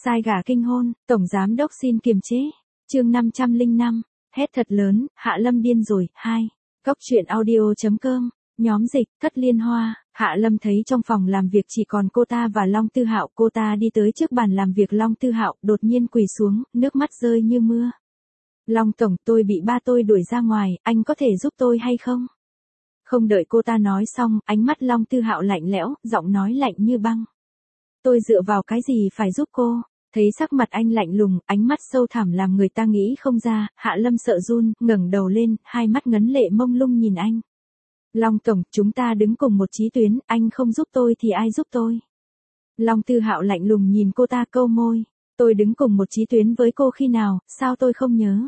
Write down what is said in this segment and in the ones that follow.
Sai gà kinh hôn, tổng giám đốc xin kiềm chế. Chương 505, hét thật lớn, Hạ Lâm điên rồi. 2. Cốc truyện audio.com, nhóm dịch, Thất Liên Hoa. Hạ Lâm thấy trong phòng làm việc chỉ còn cô ta và Long Tư Hạo, cô ta đi tới trước bàn làm việc Long Tư Hạo, đột nhiên quỳ xuống, nước mắt rơi như mưa. Long tổng, tôi bị ba tôi đuổi ra ngoài, anh có thể giúp tôi hay không? Không đợi cô ta nói xong, ánh mắt Long Tư Hạo lạnh lẽo, giọng nói lạnh như băng. Tôi dựa vào cái gì phải giúp cô? Thấy sắc mặt anh lạnh lùng, ánh mắt sâu thẳm làm người ta nghĩ không ra, Hạ Lâm sợ run, ngẩng đầu lên, hai mắt ngấn lệ mông lung nhìn anh. Long tổng, chúng ta đứng cùng một chí tuyến, anh không giúp tôi thì ai giúp tôi? Long Tư Hạo lạnh lùng nhìn cô ta câu môi. Tôi đứng cùng một chí tuyến với cô khi nào, sao tôi không nhớ?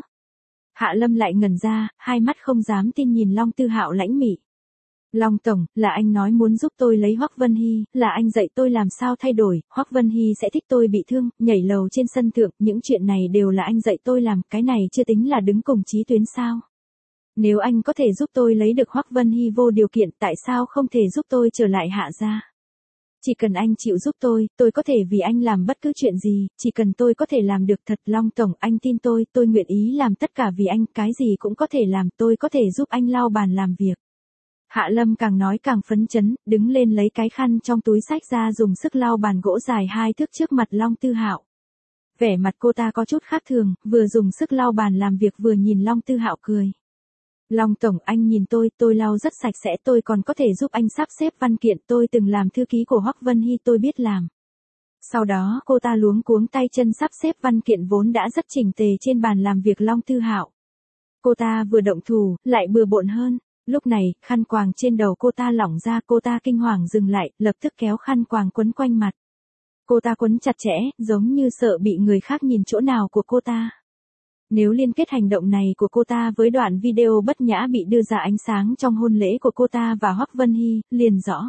Hạ Lâm lại ngẩn ra, hai mắt không dám tin nhìn Long Tư Hạo lãnh mị. Long tổng, là anh nói muốn giúp tôi lấy Hoắc Vân Hy, là anh dạy tôi làm sao thay đổi, Hoắc Vân Hy sẽ thích tôi bị thương, nhảy lầu trên sân thượng, những chuyện này đều là anh dạy tôi làm, cái này chưa tính là đứng cùng chí tuyến sao? Nếu anh có thể giúp tôi lấy được Hoắc Vân Hy vô điều kiện, tại sao không thể giúp tôi trở lại Hạ gia? Chỉ cần anh chịu giúp tôi có thể vì anh làm bất cứ chuyện gì, chỉ cần tôi có thể làm được thật. Long tổng, anh tin tôi nguyện ý làm tất cả vì anh, cái gì cũng có thể làm, tôi có thể giúp anh lau bàn làm việc. Hạ Lâm càng nói càng phấn chấn, đứng lên lấy cái khăn trong túi xách ra dùng sức lau bàn gỗ dài 2 thước trước mặt Long Tư Hạo. Vẻ mặt cô ta có chút khác thường, vừa dùng sức lau bàn làm việc vừa nhìn Long Tư Hạo cười. Long tổng, anh nhìn tôi lau rất sạch sẽ, tôi còn có thể giúp anh sắp xếp văn kiện, tôi từng làm thư ký của Hoắc Vân Hy, tôi biết làm. Sau đó, cô ta luống cuống tay chân sắp xếp văn kiện vốn đã rất chỉnh tề trên bàn làm việc Long Tư Hạo. Cô ta vừa động thủ, lại bừa bộn hơn. Lúc này, khăn quàng trên đầu cô ta lỏng ra, cô ta kinh hoàng dừng lại, lập tức kéo khăn quàng quấn quanh mặt. Cô ta quấn chặt chẽ, giống như sợ bị người khác nhìn chỗ nào của cô ta. Nếu liên kết hành động này của cô ta với đoạn video bất nhã bị đưa ra ánh sáng trong hôn lễ của cô ta và Hoắc Vân Hy, liền rõ.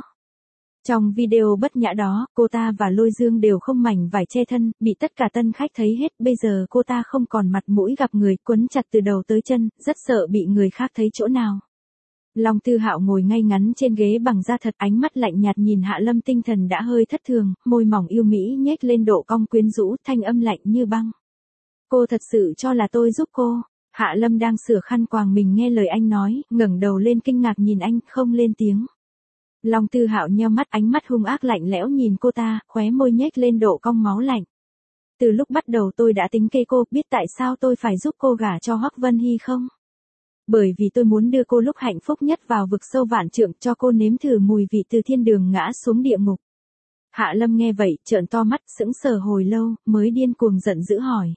Trong video bất nhã đó, cô ta và Lôi Dương đều không mảnh vải che thân, bị tất cả tân khách thấy hết, bây giờ cô ta không còn mặt mũi gặp người, quấn chặt từ đầu tới chân, rất sợ bị người khác thấy chỗ nào. Long Tư Hạo ngồi ngay ngắn trên ghế bằng da thật, ánh mắt lạnh nhạt nhìn Hạ Lâm, tinh thần đã hơi thất thường, môi mỏng yêu mỹ nhếch lên độ cong quyến rũ, thanh âm lạnh như băng. Cô thật sự cho là tôi giúp cô? Hạ Lâm đang sửa khăn quàng mình nghe lời anh nói, ngẩng đầu lên kinh ngạc nhìn anh, không lên tiếng. Long Tư Hạo nheo mắt, ánh mắt hung ác lạnh lẽo nhìn cô ta, khóe môi nhếch lên độ cong máu lạnh. Từ lúc bắt đầu tôi đã tính kê cô, biết tại sao tôi phải giúp cô gả cho Hoắc Vân Hy không? Bởi vì tôi muốn đưa cô lúc hạnh phúc nhất vào vực sâu vạn trượng, cho cô nếm thử mùi vị từ thiên đường ngã xuống địa ngục. Hạ Lâm nghe vậy, trợn to mắt, sững sờ hồi lâu, mới điên cuồng giận dữ hỏi.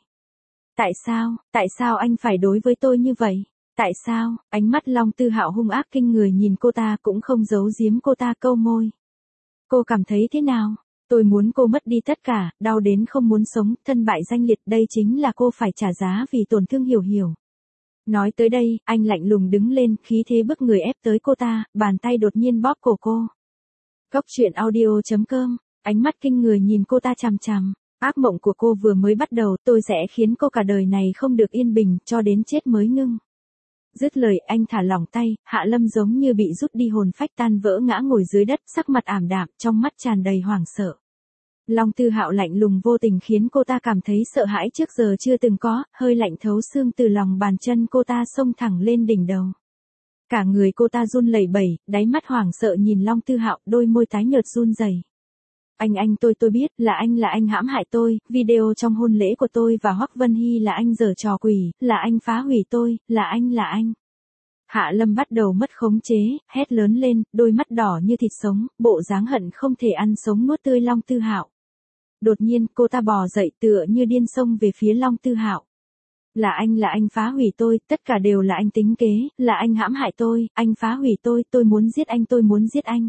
Tại sao anh phải đối với tôi như vậy? Tại sao? Ánh mắt Long Tư Hạo hung ác kinh người nhìn cô ta, cũng không giấu giếm cô ta câu môi. Cô cảm thấy thế nào? Tôi muốn cô mất đi tất cả, đau đến không muốn sống, thân bại danh liệt, đây chính là cô phải trả giá vì tổn thương Hiểu Hiểu. Nói tới đây, anh lạnh lùng đứng lên, khí thế bức người ép tới cô ta, bàn tay đột nhiên bóp cổ cô. Cốc truyện audio.com, ánh mắt kinh người nhìn cô ta chằm chằm. Ác mộng của cô vừa mới bắt đầu, tôi sẽ khiến cô cả đời này không được yên bình, cho đến chết mới ngưng. Dứt lời, anh thả lỏng tay, Hạ Lâm giống như bị rút đi hồn phách, tan vỡ ngã ngồi dưới đất, sắc mặt ảm đạm, trong mắt tràn đầy hoảng sợ. Long Tư Hạo lạnh lùng vô tình khiến cô ta cảm thấy sợ hãi trước giờ chưa từng có, hơi lạnh thấu xương từ lòng bàn chân cô ta xông thẳng lên đỉnh đầu. Cả người cô ta run lẩy bẩy, đáy mắt hoảng sợ nhìn Long Tư Hạo, đôi môi tái nhợt run rẩy. Tôi biết, là anh hãm hại tôi, video trong hôn lễ của tôi và Hoắc Vân Hy là anh giở trò quỷ, là anh phá hủy tôi, là anh. Hạ Lâm bắt đầu mất khống chế, hét lớn lên, đôi mắt đỏ như thịt sống, bộ dáng hận không thể ăn sống nuốt tươi Long Tư Hạo. Đột nhiên, cô ta bò dậy tựa như điên xông về phía Long Tư Hạo. Là anh phá hủy tôi, tất cả đều là anh tính kế, là anh hãm hại tôi, anh phá hủy tôi muốn giết anh. Tôi muốn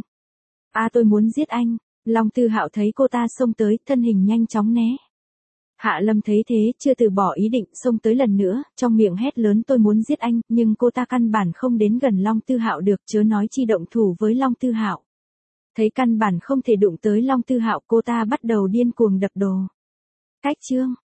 giết anh. Long Tư Hạo thấy cô ta xông tới, thân hình nhanh chóng né. Hạ Lâm thấy thế, chưa từ bỏ ý định, xông tới lần nữa, trong miệng hét lớn tôi muốn giết anh, nhưng cô ta căn bản không đến gần Long Tư Hạo được, chớ nói chi động thủ với Long Tư Hạo. Thấy căn bản không thể đụng tới Long Tư Hạo, cô ta bắt đầu điên cuồng đập đồ. Cách chương